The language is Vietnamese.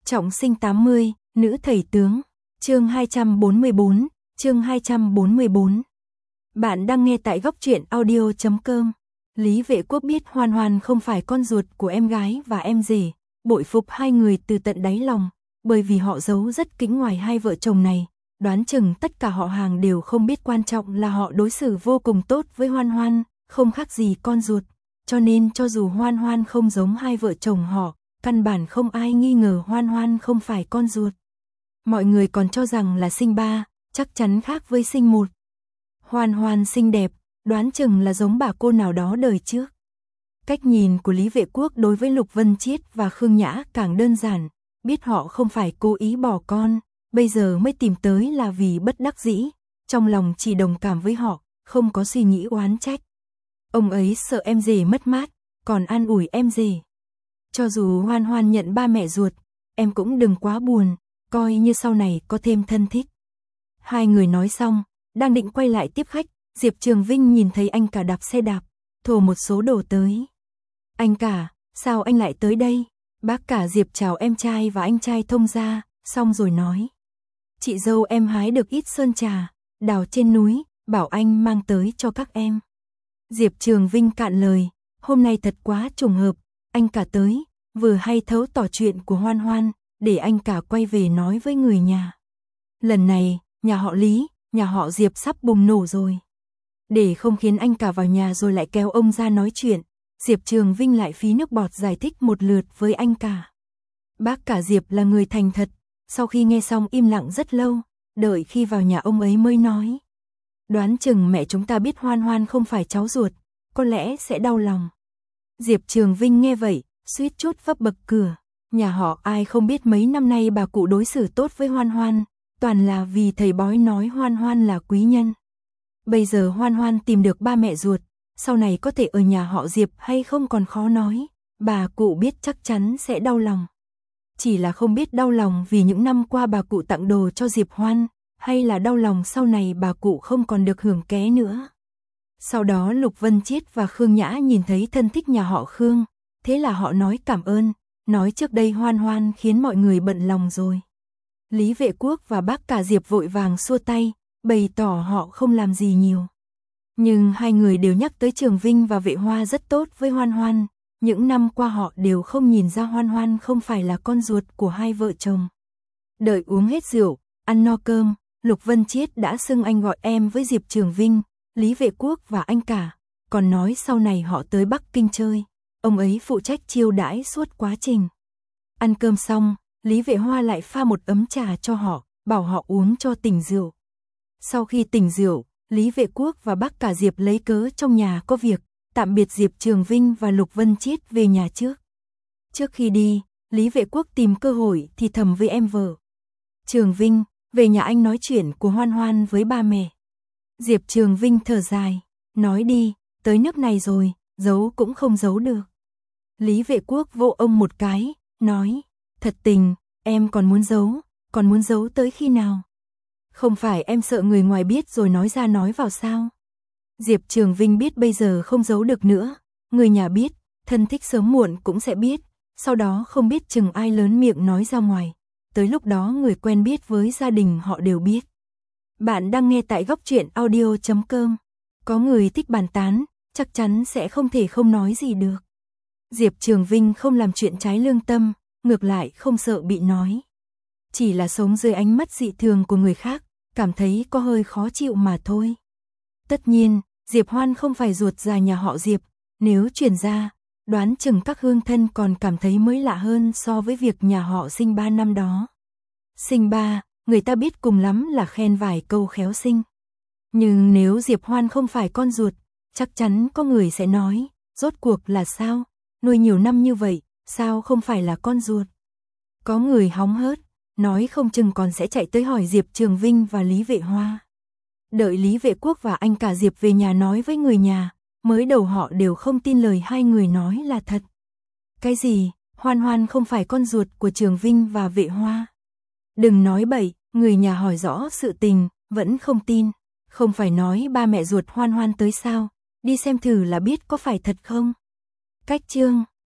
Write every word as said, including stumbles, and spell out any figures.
Trọng sinh tám mươi, nữ thầy tướng. Chương hai trăm bốn mươi bốn, chương hai trăm bốn mươi bốn. Bạn đang nghe tại góc truyện audio chấm com. Lý Vệ Quốc biết Hoan Hoan không phải con ruột của em gái và em rể, bội phục hai người từ tận đáy lòng, bởi vì họ giấu rất kín ngoài hai vợ chồng này, đoán chừng tất cả họ hàng đều không biết quan trọng là họ đối xử vô cùng tốt với Hoan Hoan, không khác gì con ruột, cho nên cho dù Hoan Hoan không giống hai vợ chồng họ, căn bản không ai nghi ngờ Hoan Hoan không phải con ruột. Mọi người còn cho rằng là sinh ba, chắc chắn khác với sinh một. Hoan Hoan xinh đẹp, đoán chừng là giống bà cô nào đó đời trước. Cách nhìn của Lý Vệ Quốc đối với Lục Vân Chiết và Khương Nhã càng đơn giản, biết họ không phải cố ý bỏ con, bây giờ mới tìm tới là vì bất đắc dĩ, trong lòng chỉ đồng cảm với họ, không có suy nghĩ oán trách. Ông ấy sợ em rể mất mát, còn an ủi em rể. Cho dù Hoan Hoan nhận ba mẹ ruột, em cũng đừng quá buồn, coi như sau này có thêm thân thích. Hai người nói xong, đang định quay lại tiếp khách, Diệp Trường Vinh nhìn thấy anh cả đạp xe đạp, thổ một số đồ tới. Anh cả, sao anh lại tới đây? Bác cả Diệp chào em trai và anh trai Thông gia, xong rồi nói. Chị dâu em hái được ít sơn trà, đào trên núi, bảo anh mang tới cho các em. Diệp Trường Vinh cạn lời, hôm nay thật quá trùng hợp, anh cả tới, vừa hay thấu tỏ chuyện của Hoan Hoan, để anh cả quay về nói với người nhà. Lần này, nhà họ Lý, nhà họ Diệp sắp bùng nổ rồi. Để không khiến anh cả vào nhà rồi lại kéo ông ra nói chuyện, Diệp Trường Vinh lại phí nước bọt giải thích một lượt với anh cả. Bác cả Diệp là người thành thật, sau khi nghe xong im lặng rất lâu, đợi khi vào nhà ông ấy mới nói. Đoán chừng mẹ chúng ta biết Hoan Hoan không phải cháu ruột, có lẽ sẽ đau lòng. Diệp Trường Vinh nghe vậy, suýt chút vấp bậc cửa. Nhà họ ai không biết mấy năm nay bà cụ đối xử tốt với Hoan Hoan, toàn là vì thầy bói nói Hoan Hoan là quý nhân. Bây giờ Hoan Hoan tìm được ba mẹ ruột, sau này có thể ở nhà họ Diệp hay không còn khó nói, bà cụ biết chắc chắn sẽ đau lòng. Chỉ là không biết đau lòng vì những năm qua bà cụ tặng đồ cho Diệp Hoan, hay là đau lòng sau này bà cụ không còn được hưởng ké nữa. Sau đó Lục Vân Chiết và Khương Nhã nhìn thấy thân thích nhà họ Khương, thế là họ nói cảm ơn, nói trước đây Hoan Hoan khiến mọi người bận lòng rồi. Lý Vệ Quốc và bác cả Diệp vội vàng xua tay, bày tỏ họ không làm gì nhiều. Nhưng hai người đều nhắc tới Trường Vinh và Vệ Hoa rất tốt với Hoan Hoan, những năm qua họ đều không nhìn ra Hoan Hoan không phải là con ruột của hai vợ chồng. Đợi uống hết rượu, ăn no cơm, Lục Vân Chiết đã xưng anh gọi em với Diệp Trường Vinh, Lý Vệ Quốc và anh cả, còn nói sau này họ tới Bắc Kinh chơi, ông ấy phụ trách chiêu đãi suốt quá trình. Ăn cơm xong, Lý Vệ Hoa lại pha một ấm trà cho họ, bảo họ uống cho tỉnh rượu. Sau khi tỉnh rượu, Lý Vệ Quốc và bác cả Diệp lấy cớ trong nhà có việc, tạm biệt Diệp Trường Vinh và Lục Vân Chiết về nhà trước. Trước khi đi, Lý Vệ Quốc tìm cơ hội thì thầm với em vợ. Trường Vinh, về nhà anh nói chuyện của Hoan Hoan với ba mẹ. Diệp Trường Vinh thở dài, nói đi, tới nước này rồi, giấu cũng không giấu được. Lý Vệ Quốc vỗ ông một cái, nói, thật tình, em còn muốn giấu, còn muốn giấu tới khi nào? Không phải em sợ người ngoài biết rồi nói ra nói vào sao? Diệp Trường Vinh biết bây giờ không giấu được nữa, người nhà biết, thân thích sớm muộn cũng sẽ biết, sau đó không biết chừng ai lớn miệng nói ra ngoài, tới lúc đó người quen biết với gia đình họ đều biết. Bạn đang nghe tại góc truyện audio chấm com. Có người thích bàn tán, chắc chắn sẽ không thể không nói gì được. Diệp Trường Vinh không làm chuyện trái lương tâm, ngược lại không sợ bị nói. Chỉ là sống dưới ánh mắt dị thường của người khác, cảm thấy có hơi khó chịu mà thôi. Tất nhiên, Diệp Hoan không phải ruột già nhà họ Diệp, nếu truyền ra, đoán chừng các hương thân còn cảm thấy mới lạ hơn so với việc nhà họ sinh ba năm đó. Sinh ba, người ta biết cùng lắm là khen vài câu khéo sinh. Nhưng nếu Diệp Hoan không phải con ruột, chắc chắn có người sẽ nói, rốt cuộc là sao, nuôi nhiều năm như vậy, sao không phải là con ruột. Có người hóng hớt, nói không chừng còn sẽ chạy tới hỏi Diệp Trường Vinh và Lý Vệ Hoa. Đợi Lý Vệ Quốc và anh cả Diệp về nhà nói với người nhà, mới đầu họ đều không tin lời hai người nói là thật. Cái gì, Hoan Hoan không phải con ruột của Trường Vinh và Vệ Hoa? Đừng nói bậy, người nhà hỏi rõ sự tình, vẫn không tin. Không phải nói ba mẹ ruột Hoan Hoan tới sao, đi xem thử là biết có phải thật không? Cách chương